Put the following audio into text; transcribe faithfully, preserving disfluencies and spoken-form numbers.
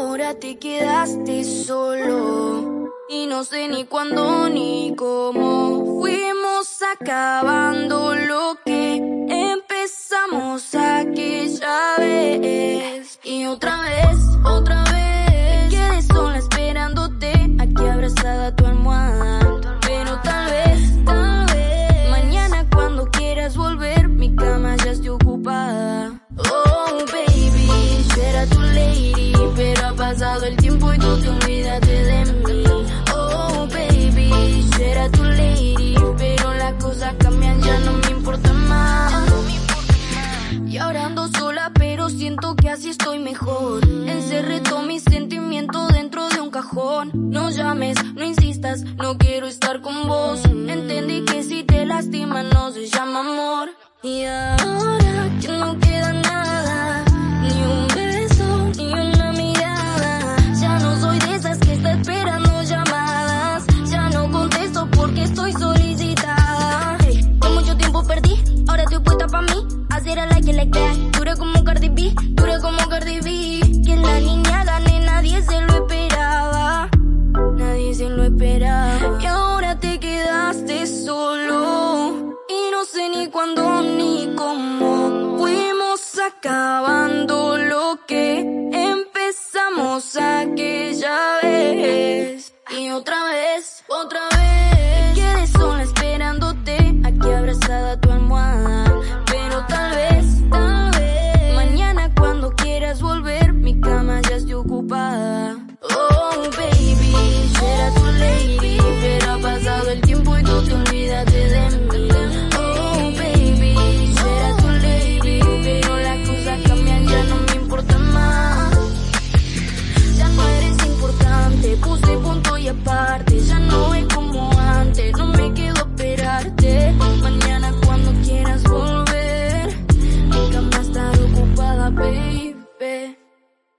ahora te quedaste solo y no sé ni cuándo ni cómo fuimos acabando lo que empezamos aquella vez. Y otra vez, otra vez me quedé sola esperándote aquí abrazada a tu almohada. Pero tal vez, tal vez mañana cuando quieras volver mi cama ya esté ocupada. Oh baby, yo era tu lady, pero ha pasado el tiempo y tú te olvidaste de mí. Oh baby, yo era tu lady, pero las cosas cambian, ya no me importa más. Y ahora ando sola, pero siento que así estoy mejor. Encerré todos mis sentimientos dentro de un cajón. No llames, no insistas, no quiero estar con vos. Entendí que si te lastima no se llama amor. Y ahora que no queda nada, ni un beso, ni una mirada. Ya no soy de esas que está esperando llamadas. Ya no contesto porque estoy solicitada. Hey, con mucho tiempo perdí, ahora estoy puesta pa' mí. Hacer a like, like that, dura como Cardi B, dura como Cardi B. Que la niña gane, nadie se lo esperaba. Nadie se lo esperaba. Y ahora te quedaste solo y no sé ni cuándo ni cómo fuimos acabando lo que empezamos aquella vez. Y otra vez, otra vez me quedé sola esperándote aquí abrazada a tu almohada. Pero tal vez, tal vez mañana cuando quieras volver mi cama ya esté ocupada. Oh baby, yo era tu lady, pero ha pasado el tiempo y tú te olvidaste de mí. Oh baby, yo era tu lady, pero las cosas cambian, ya no me importa más. Ya no eres importante, puse punto y aparte.